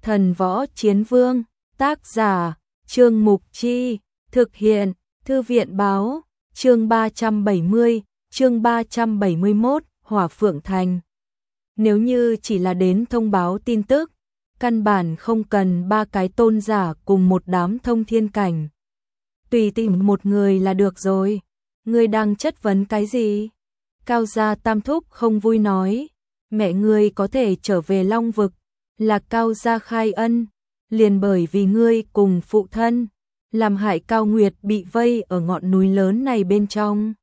Thần Võ Chiến Vương, tác giả, Trương Mục Chi, thực hiện, Thư viện báo, chương 370, chương 371, Hỏa Phượng Thành. Nếu như chỉ là đến thông báo tin tức, căn bản không cần 3 cái tôn giả cùng một đám thông thiên cảnh. Tùy tìm một người là được rồi. Ngươi đang chất vấn cái gì? Cao gia Tam Thúc không vui nói, mẹ ngươi có thể trở về Long Vực, là Cao gia khai ân, liền bởi vì ngươi cùng phụ thân, làm hại Cao Nguyệt bị vây ở ngọn núi lớn này bên trong.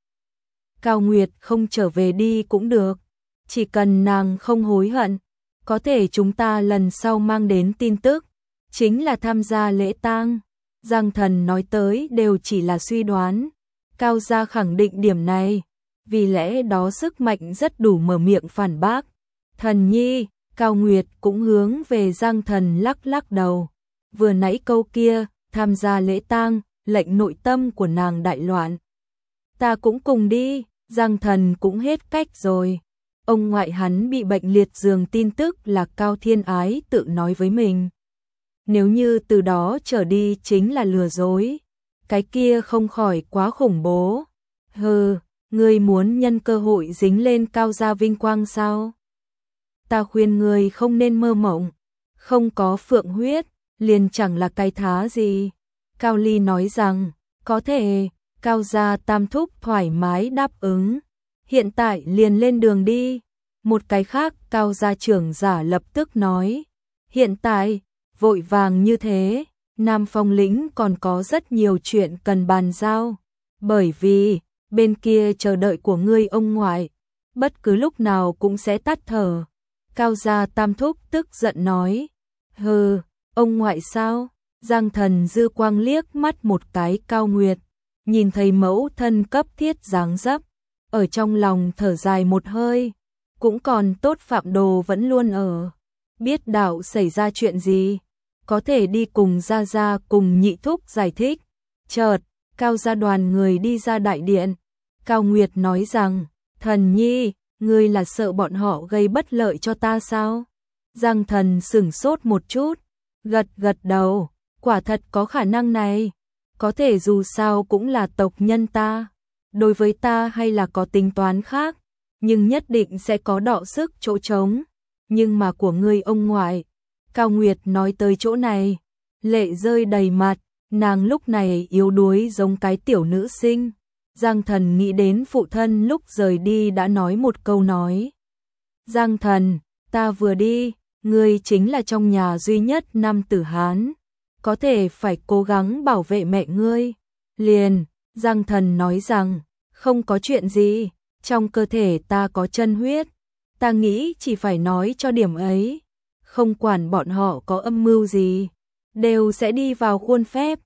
Cao Nguyệt không trở về đi cũng được, chỉ cần nàng không hối hận, có thể chúng ta lần sau mang đến tin tức, chính là tham gia lễ tang. Giang Thần nói tới đều chỉ là suy đoán, Cao gia khẳng định điểm này, vì lẽ đó sức mạnh rất đủ mở miệng phản bác. Thần nhi, Cao Nguyệt cũng hướng về Giang Thần lắc lắc đầu. Vừa nãy câu kia, tham gia lễ tang, lệnh nội tâm của nàng đại loạn. Ta cũng cùng đi, Giang Thần cũng hết cách rồi. Ông ngoại hắn bị bệnh liệt giường tin tức là Cao Thiên Ái tự nói với mình. Nếu như từ đó trở đi chính là lừa dối, cái kia không khỏi quá khủng bố. Hừ, ngươi muốn nhân cơ hội dính lên Cao gia vinh quang sao? Ta khuyên ngươi không nên mơ mộng, không có phượng huyết, liền chẳng là cái thá gì. Cao Ly nói rằng, có thể. Cao gia Tam Thúc thoải mái đáp ứng, hiện tại liền lên đường đi. Một cái khác Cao gia trưởng giả lập tức nói, hiện tại, vội vàng như thế, Nam Phong lĩnh còn có rất nhiều chuyện cần bàn giao, bởi vì, bên kia chờ đợi của ngươi ông ngoại, bất cứ lúc nào cũng sẽ tắt thở. Cao gia Tam Thúc tức giận nói, hừ, ông ngoại sao? Giang Thần dư quang liếc mắt một cái Cao Nguyệt, nhìn thấy mẫu thân cấp thiết dáng dấp, ở trong lòng thở dài một hơi, cũng còn tốt Phạm Đồ vẫn luôn ở, biết đạo xảy ra chuyện gì, có thể đi cùng Gia Gia cùng Nhị Thúc giải thích. Chợt, Cao gia đoàn người đi ra đại điện, Cao Nguyệt nói rằng, Thần nhi, ngươi là sợ bọn họ gây bất lợi cho ta sao? Giang Thần sửng sốt một chút, gật gật đầu, quả thật có khả năng này, có thể dù sao cũng là tộc nhân ta, đối với ta hay là có tính toán khác, nhưng nhất định sẽ có đọ sức chỗ trống, nhưng mà của ngươi ông ngoại. Cao Nguyệt nói tới chỗ này, lệ rơi đầy mặt, nàng lúc này yếu đuối giống cái tiểu nữ sinh. Giang Thần nghĩ đến phụ thân lúc rời đi đã nói một câu nói. Giang Thần, ta vừa đi, ngươi chính là trong nhà duy nhất nam tử Hán, có thể phải cố gắng bảo vệ mẹ ngươi. Liền, Giang Thần nói rằng, không có chuyện gì, trong cơ thể ta có chân huyết, ta nghĩ chỉ phải nói cho điểm ấy, không quản bọn họ có âm mưu gì, đều sẽ đi vào khuôn phép.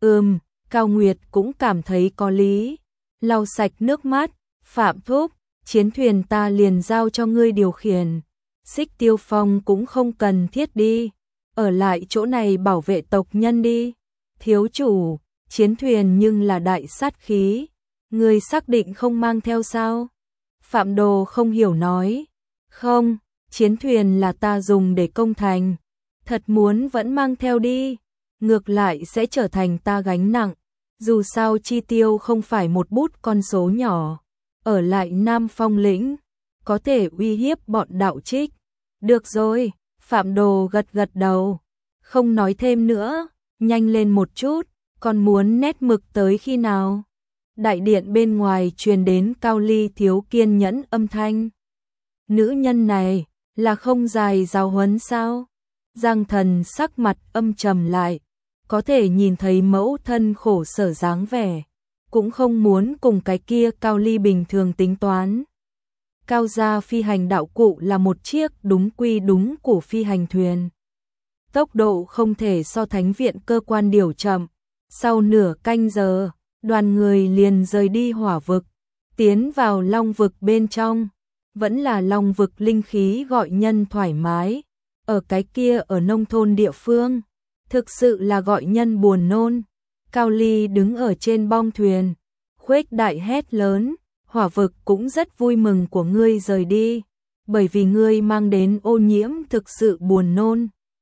Cao Nguyệt cũng cảm thấy có lý, lau sạch nước mắt, Phạm Thúc, chiến thuyền ta liền giao cho ngươi điều khiển, Xích Tiêu Phong cũng không cần thiết đi, ở lại chỗ này bảo vệ tộc nhân đi. Thiếu chủ, chiến thuyền nhưng là đại sát khí, ngươi xác định không mang theo sao? Phạm Đồ không hiểu nói, không, chiến thuyền là ta dùng để công thành, thật muốn vẫn mang theo đi, ngược lại sẽ trở thành ta gánh nặng, dù sao chi tiêu không phải một bút con số nhỏ, ở lại Nam Phong lĩnh, có thể uy hiếp bọn đạo trích. Được rồi, Phạm Đồ gật gật đầu, không nói thêm nữa, nhanh lên một chút, còn muốn nét mực tới khi nào? Đại điện bên ngoài truyền đến Cao Ly thiếu kiên nhẫn âm thanh. Nữ nhân này, là không dài giáo huấn sao? Giang Thần sắc mặt âm trầm lại, có thể nhìn thấy mẫu thân khổ sở dáng vẻ, cũng không muốn cùng cái kia Cao Ly bình thường tính toán. Cao gia phi hành đạo cụ là một chiếc đúng quy đúng của phi hành thuyền. Tốc độ không thể so Thánh viện cơ quan điều chậm. Sau nửa canh giờ, đoàn người liền rời đi Hỏa vực, tiến vào Long vực bên trong. Vẫn là Long vực linh khí gọi nhân thoải mái. Ở cái kia ở nông thôn địa phương, thực sự là gọi nhân buồn nôn. Cao Ly đứng ở trên bong thuyền, khuếch đại hét lớn. Hỏa vực cũng rất vui mừng của ngươi rời đi, bởi vì ngươi mang đến ô nhiễm thực sự buồn nôn.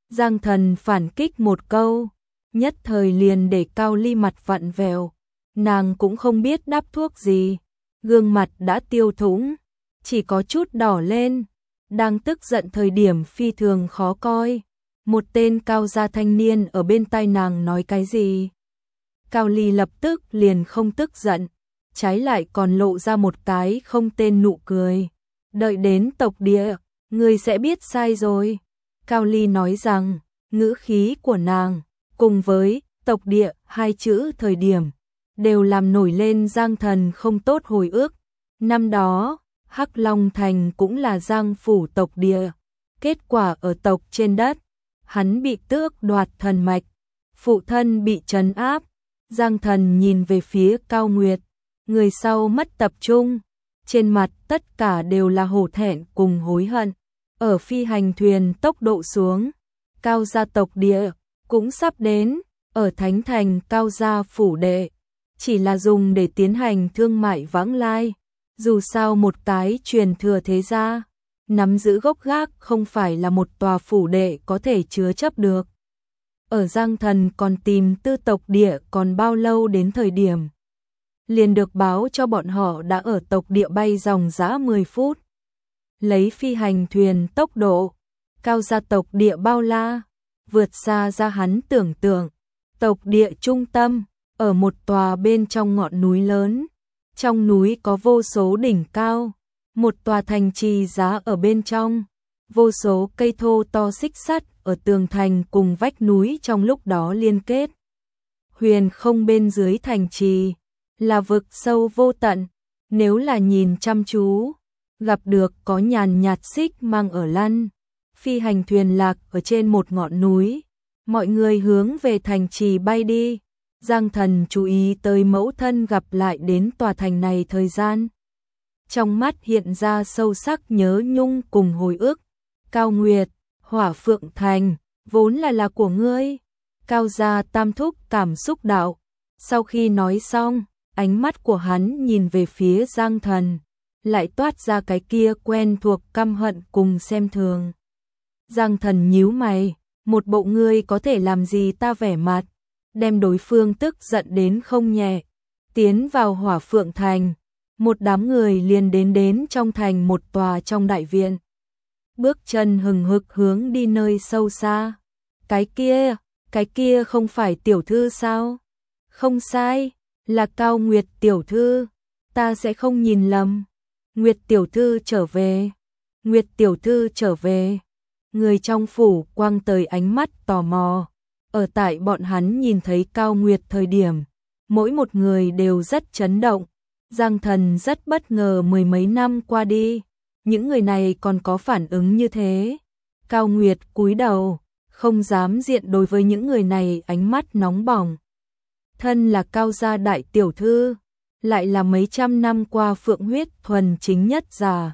Giang Thần phản kích một câu, nhất thời liền để Cao Ly mặt vặn vẹo, nàng cũng không biết đắp thuốc gì, gương mặt đã tiêu thủng, chỉ có chút đỏ lên, đang tức giận thời điểm phi thường khó coi. Một tên Cao gia thanh niên ở bên tai nàng nói cái gì? Cao Ly lập tức liền không tức giận, trái lại còn lộ ra một cái không tên nụ cười. Đợi đến tộc địa, người sẽ biết sai rồi. Cao Ly nói rằng, ngữ khí của nàng, cùng với tộc địa hai chữ thời điểm, đều làm nổi lên Giang Thần không tốt hồi ức. Năm đó, Hắc Long Thành cũng là Giang phủ tộc địa, kết quả ở tộc trên đất, hắn bị tước đoạt thần mạch, phụ thân bị trấn áp. Giang Thần nhìn về phía Cao Nguyệt, người sau mất tập trung, trên mặt tất cả đều là hổ thẹn cùng hối hận. Ở phi hành thuyền tốc độ xuống, Cao gia tộc địa cũng sắp đến, ở Thánh Thành Cao gia phủ đệ, chỉ là dùng để tiến hành thương mại vãng lai. Dù sao một cái truyền thừa thế gia, nắm giữ gốc gác không phải là một tòa phủ đệ có thể chứa chấp được. Ở Giang Thần còn tìm tư tộc địa còn bao lâu đến thời điểm, liền được báo cho bọn họ đã ở tộc địa bay dòng dã 10 phút. Lấy phi hành thuyền tốc độ, Cao gia tộc địa bao la, vượt xa ra hắn tưởng tượng. Tộc địa trung tâm, ở một tòa bên trong ngọn núi lớn, trong núi có vô số đỉnh cao, một tòa thành trì giá ở bên trong, vô số cây thô to xích sắt ở tường thành cùng vách núi trong lúc đó liên kết. Huyền không bên dưới thành trì, là vực sâu vô tận, nếu là nhìn chăm chú, gặp được có nhàn nhạt xích mang ở lăn. Phi hành thuyền lạc ở trên một ngọn núi, mọi người hướng về thành trì bay đi. Giang Thần chú ý tới mẫu thân gặp lại đến tòa thành này thời gian. Trong mắt hiện ra sâu sắc nhớ nhung cùng hồi ức. Cao Nguyệt, Hỏa Phượng Thành, vốn là của ngươi. Cao gia tam thúc cảm xúc đạo. Sau khi nói xong, ánh mắt của hắn nhìn về phía Giang Thần, lại toát ra cái kia quen thuộc căm hận cùng xem thường. Giang Thần nhíu mày, một bộ ngươi có thể làm gì ta vẻ mặt, đem đối phương tức giận đến không nhẹ. Tiến vào Hỏa Phượng Thành, một đám người liền đến trong thành một tòa trong đại viện. Bước chân hừng hực hướng đi nơi sâu xa. Cái kia không phải tiểu thư sao? Không sai, là Cao Nguyệt tiểu thư, ta sẽ không nhìn lầm. Nguyệt tiểu thư trở về, Nguyệt tiểu thư trở về. Người trong phủ quăng tới ánh mắt tò mò. Ở tại bọn hắn nhìn thấy Cao Nguyệt thời điểm, mỗi một người đều rất chấn động. Giang Thần rất bất ngờ, mười mấy năm qua đi, những người này còn có phản ứng như thế. Cao Nguyệt cúi đầu, không dám diện đối với những người này ánh mắt nóng bỏng. Thân là Cao gia đại tiểu thư, lại là mấy trăm năm qua phượng huyết thuần chính nhất già.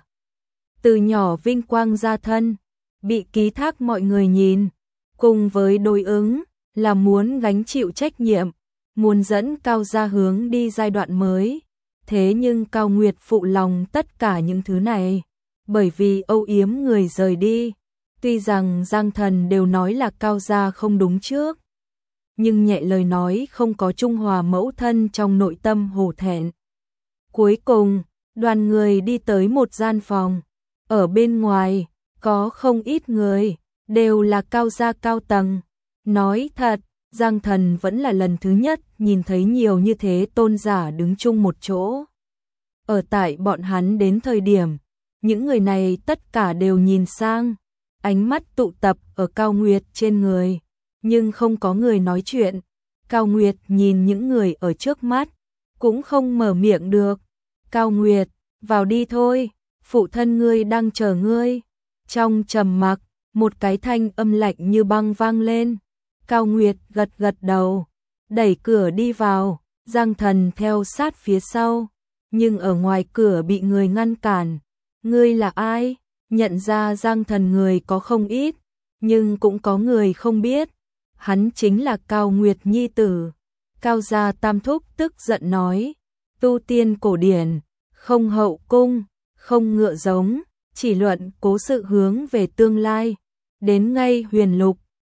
Từ nhỏ vinh quang gia thân, bị ký thác mọi người nhìn, cùng với đối ứng là muốn gánh chịu trách nhiệm, muốn dẫn Cao gia hướng đi giai đoạn mới. Thế nhưng Cao Nguyệt phụ lòng tất cả những thứ này, bởi vì âu yếm người rời đi. Tuy rằng Giang Thần đều nói là Cao gia không đúng trước, nhưng nhẹ lời nói không có trung hòa mẫu thân trong nội tâm hổ thẹn. Cuối cùng, đoàn người đi tới một gian phòng, ở bên ngoài có không ít người, đều là Cao gia cao tầng. Nói thật, Giang Thần vẫn là lần thứ nhất nhìn thấy nhiều như thế tôn giả đứng chung một chỗ. Ở tại bọn hắn đến thời điểm, những người này tất cả đều nhìn sang, ánh mắt tụ tập ở Cao Nguyệt trên người, nhưng không có người nói chuyện. Cao Nguyệt nhìn những người ở trước mắt, cũng không mở miệng được. Cao Nguyệt, vào đi thôi, phụ thân ngươi đang chờ ngươi. Trong trầm mặc, một cái thanh âm lạnh như băng vang lên. Cao Nguyệt gật gật đầu, đẩy cửa đi vào, Giang Thần theo sát phía sau, nhưng ở ngoài cửa bị người ngăn cản. Ngươi là ai? Nhận ra Giang Thần người có không ít, nhưng cũng có người không biết. Hắn chính là Cao Nguyệt nhi tử. Cao gia tam thúc tức giận nói, tu tiên cổ điển, không hậu cung, không ngựa giống, chỉ luận cố sự hướng về tương lai. Đến ngay huyền lục,